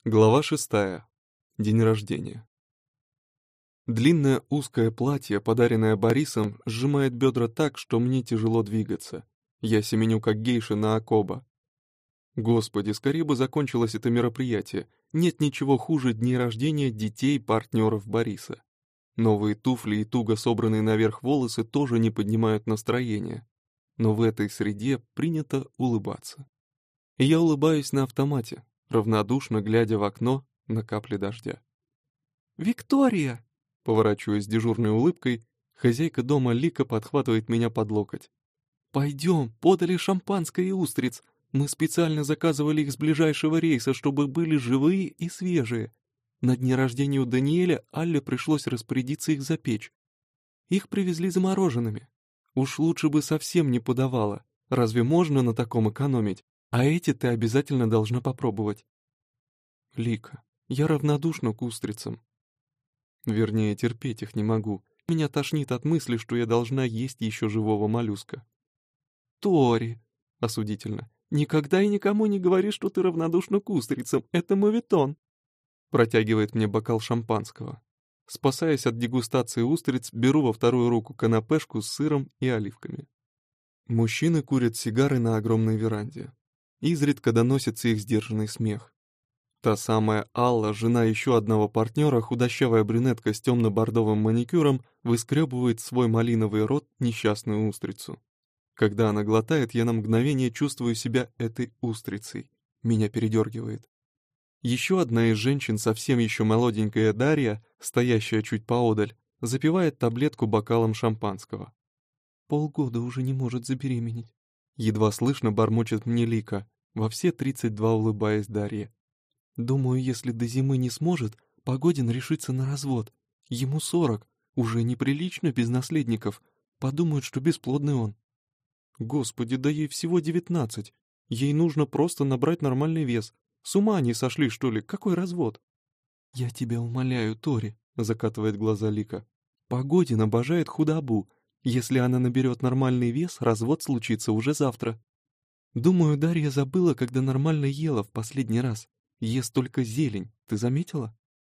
Глава 6. День рождения. Длинное узкое платье, подаренное Борисом, сжимает бедра так, что мне тяжело двигаться. Я семеню как гейша на Акоба. Господи, скорее бы закончилось это мероприятие. Нет ничего хуже дней рождения детей партнеров Бориса. Новые туфли и туго собранные наверх волосы тоже не поднимают настроение. Но в этой среде принято улыбаться. И я улыбаюсь на автомате, равнодушно глядя в окно на капли дождя. «Виктория!» Поворачиваясь с дежурной улыбкой, хозяйка дома Лика подхватывает меня под локоть. «Пойдем, подали шампанское и устриц. Мы специально заказывали их с ближайшего рейса, чтобы были живые и свежие. На дне рождения у Даниэля Алле пришлось распорядиться их запечь. Их привезли замороженными. Уж лучше бы совсем не подавала. Разве можно на таком экономить? А эти ты обязательно должна попробовать». «Лика, я равнодушна к устрицам. Вернее, терпеть их не могу. Меня тошнит от мысли, что я должна есть еще живого моллюска». «Тори!» — осудительно. «Никогда и никому не говори, что ты равнодушна к устрицам. Это моветон!» Протягивает мне бокал шампанского. Спасаясь от дегустации устриц, беру во вторую руку канапешку с сыром и оливками. Мужчины курят сигары на огромной веранде. Изредка доносится их сдержанный смех. Та самая Алла, жена еще одного партнера, худощавая брюнетка с темно-бордовым маникюром, выскребывает в свой малиновый рот несчастную устрицу. Когда она глотает, я на мгновение чувствую себя этой устрицей. Меня передергивает. Еще одна из женщин, совсем еще молоденькая Дарья, стоящая чуть поодаль, запивает таблетку бокалом шампанского. «Полгода уже не может забеременеть». Едва слышно бормочет мне Лика, во все 32 улыбаясь Дарье. «Думаю, если до зимы не сможет, Погодин решится на развод. Ему 40, уже неприлично без наследников. Подумают, что бесплодный он». «Господи, да ей всего 19. Ей нужно просто набрать нормальный вес. С ума они сошли, что ли? Какой развод?» «Я тебя умоляю, Тори», — закатывает глаза Лика. «Погодин обожает худобу. Если она наберет нормальный вес, развод случится уже завтра». «Думаю, Дарья забыла, когда нормально ела в последний раз. Ест только зелень, ты заметила?»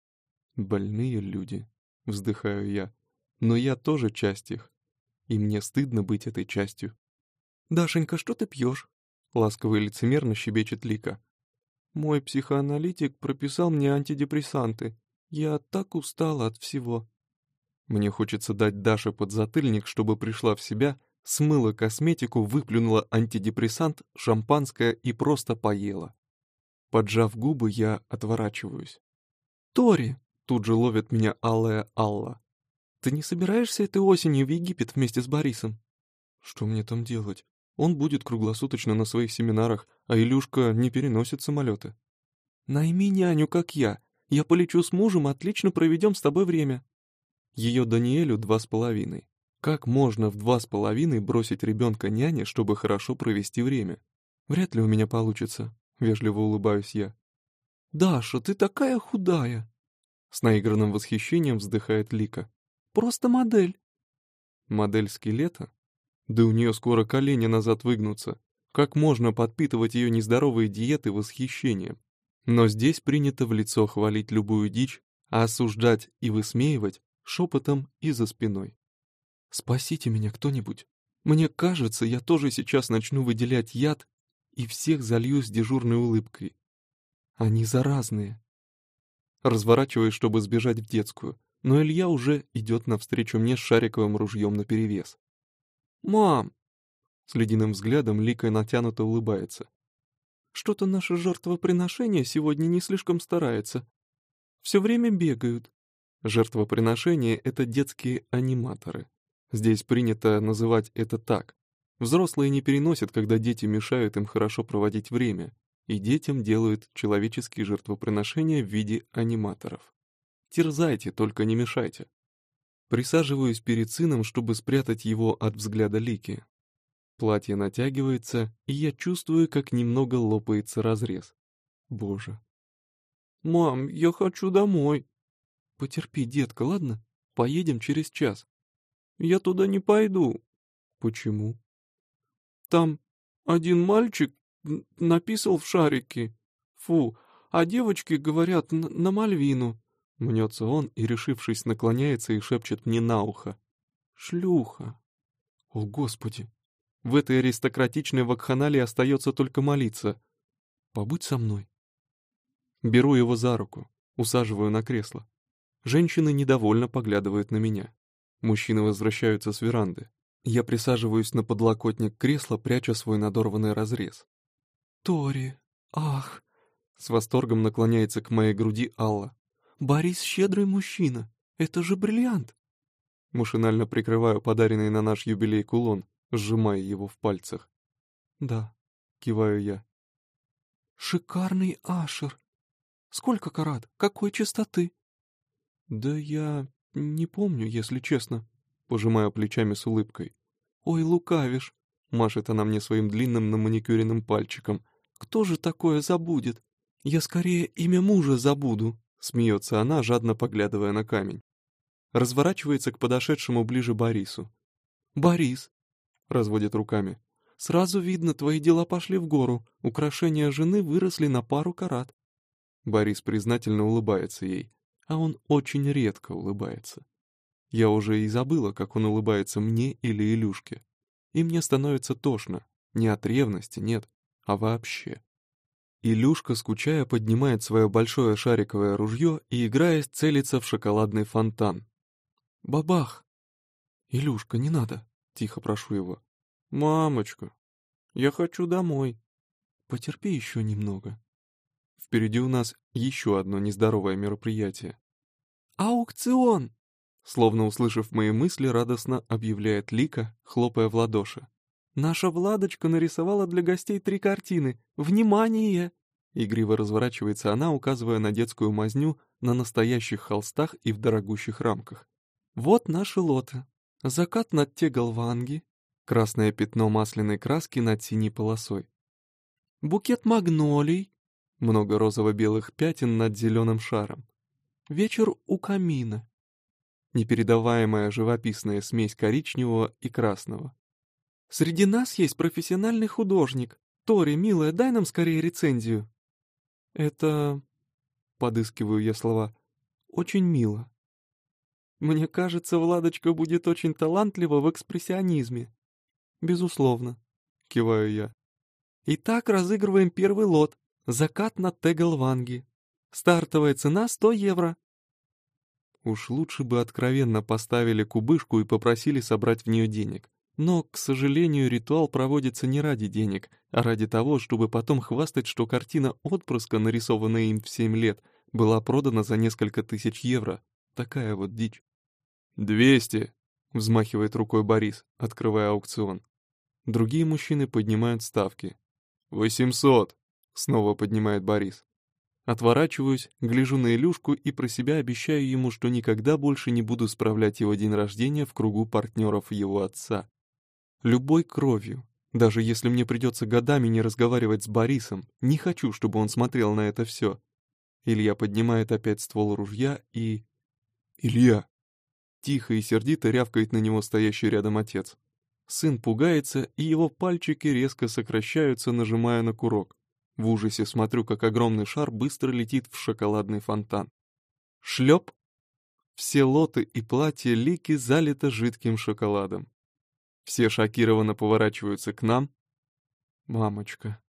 «Больные люди», — вздыхаю я. «Но я тоже часть их, и мне стыдно быть этой частью». «Дашенька, что ты пьешь?» — ласково и лицемерно щебечет Лика. «Мой психоаналитик прописал мне антидепрессанты. Я так устала от всего». Мне хочется дать Даше подзатыльник, чтобы пришла в себя, смыла косметику, выплюнула антидепрессант, шампанское и просто поела. Поджав губы, я отворачиваюсь. «Тори!» — тут же ловит меня алая Алла. «Ты не собираешься этой осенью в Египет вместе с Борисом?» «Что мне там делать? Он будет круглосуточно на своих семинарах, а Илюшка не переносит самолеты». «Найми няню, как я. Я полечу с мужем, отлично проведем с тобой время». Ее Даниэлю 2,5. Как можно в 2,5 бросить ребенка няне, чтобы хорошо провести время? Вряд ли у меня получится. Вежливо улыбаюсь я. «Даша, ты такая худая!» С наигранным восхищением вздыхает Лика. «Просто модель!» «Модель скелета? Да у нее скоро колени назад выгнутся. Как можно подпитывать ее нездоровые диеты восхищением? Но здесь принято в лицо хвалить любую дичь, а осуждать и высмеивать шепотом и за спиной. «Спасите меня кто-нибудь. Мне кажется, я тоже сейчас начну выделять яд и всех залью с дежурной улыбкой. Они заразные». Разворачиваюсь, чтобы сбежать в детскую, но Илья уже идет навстречу мне с шариковым ружьем наперевес. «Мам!» С ледяным взглядом Лика натянуто улыбается. «Что-то наше жертвоприношение сегодня не слишком старается. Все время бегают». Жертвоприношение — это детские аниматоры. Здесь принято называть это так. Взрослые не переносят, когда дети мешают им хорошо проводить время, и детям делают человеческие жертвоприношения в виде аниматоров. Терзайте, только не мешайте. Присаживаюсь перед сыном, чтобы спрятать его от взгляда Лики. Платье натягивается, и я чувствую, как немного лопается разрез. Боже. «Мам, я хочу домой». «Потерпи, детка, ладно? Поедем через час». «Я туда не пойду». «Почему?» «Там один мальчик написал в шарике. Фу, А девочки говорят на Мальвину». Мнется он и, решившись, наклоняется и шепчет мне на ухо. «Шлюха». О, Господи! В этой аристократичной вакханалии остается только молиться. «Побудь со мной». Беру его за руку, усаживаю на кресло. Женщины недовольно поглядывают на меня. Мужчины возвращаются с веранды. Я присаживаюсь на подлокотник кресла, пряча свой надорванный разрез. «Тори, ах!» С восторгом наклоняется к моей груди Алла. «Борис щедрый мужчина. Это же бриллиант!» Машинально прикрываю подаренный на наш юбилей кулон, сжимая его в пальцах. «Да», — киваю я. «Шикарный ашер! Сколько карат? Какой чистоты?» «Да я не помню, если честно», — пожимаю плечами с улыбкой. «Ой, лукавишь», — машет она мне своим длинным наманикюренным пальчиком. «Кто же такое забудет? Я скорее имя мужа забуду», — смеется она, жадно поглядывая на камень. Разворачивается к подошедшему ближе Борису. «Борис», — разводит руками, — «сразу видно, твои дела пошли в гору, украшения жены выросли на пару карат». Борис признательно улыбается ей, а он очень редко улыбается. Я уже и забыла, как он улыбается мне или Илюшке. И мне становится тошно. Не от ревности, нет, а вообще. Илюшка, скучая, поднимает свое большое шариковое ружье и, играясь, целится в шоколадный фонтан. Бабах! «Илюшка, не надо!» — тихо прошу его. «Мамочка, я хочу домой». «Потерпи еще немного». Впереди у нас еще одно нездоровое мероприятие. «Аукцион!» Словно услышав мои мысли, радостно объявляет Лика, хлопая в ладоши. «Наша Владочка нарисовала для гостей 3 картины. Внимание!» Игриво разворачивается она, указывая на детскую мазню на настоящих холстах и в дорогущих рамках. «Вот наши лоты. Закат над Тегалванги, красное пятно масляной краски над синей полосой. Букет магнолий, много розово-белых пятен над зеленым шаром. Вечер у камина. Непередаваемая живописная смесь коричневого и красного. Среди нас есть профессиональный художник. Тори, милая, дай нам скорее рецензию». «Это...» — подыскиваю я слова. «Очень мило. Мне кажется, Владочка будет очень талантлива в экспрессионизме». «Безусловно», — киваю я. «Итак, разыгрываем первый лот. Закат на Тегалванги. Стартовая цена 100 евро». Уж лучше бы откровенно поставили кубышку и попросили собрать в нее денег. Но, к сожалению, ритуал проводится не ради денег, а ради того, чтобы потом хвастать, что картина отпрыска, нарисованная им в 7 лет, была продана за несколько тысяч евро. Такая вот дичь. «200!» — взмахивает рукой Борис, открывая аукцион. Другие мужчины поднимают ставки. «800!» — снова поднимает Борис. Отворачиваюсь, гляжу на Илюшку и про себя обещаю ему, что никогда больше не буду справлять его день рождения в кругу партнеров его отца. Любой кровью. Даже если мне придется годами не разговаривать с Борисом, не хочу, чтобы он смотрел на это все. Илья поднимает опять ствол ружья и... «Илья!» Тихо и сердито рявкает на него стоящий рядом отец. Сын пугается, и его пальчики резко сокращаются, нажимая на курок. В ужасе смотрю, как огромный шар быстро летит в шоколадный фонтан. Шлеп! Все лоты и платья Лики залито жидким шоколадом. Все шокированно поворачиваются к нам. «Мамочка»,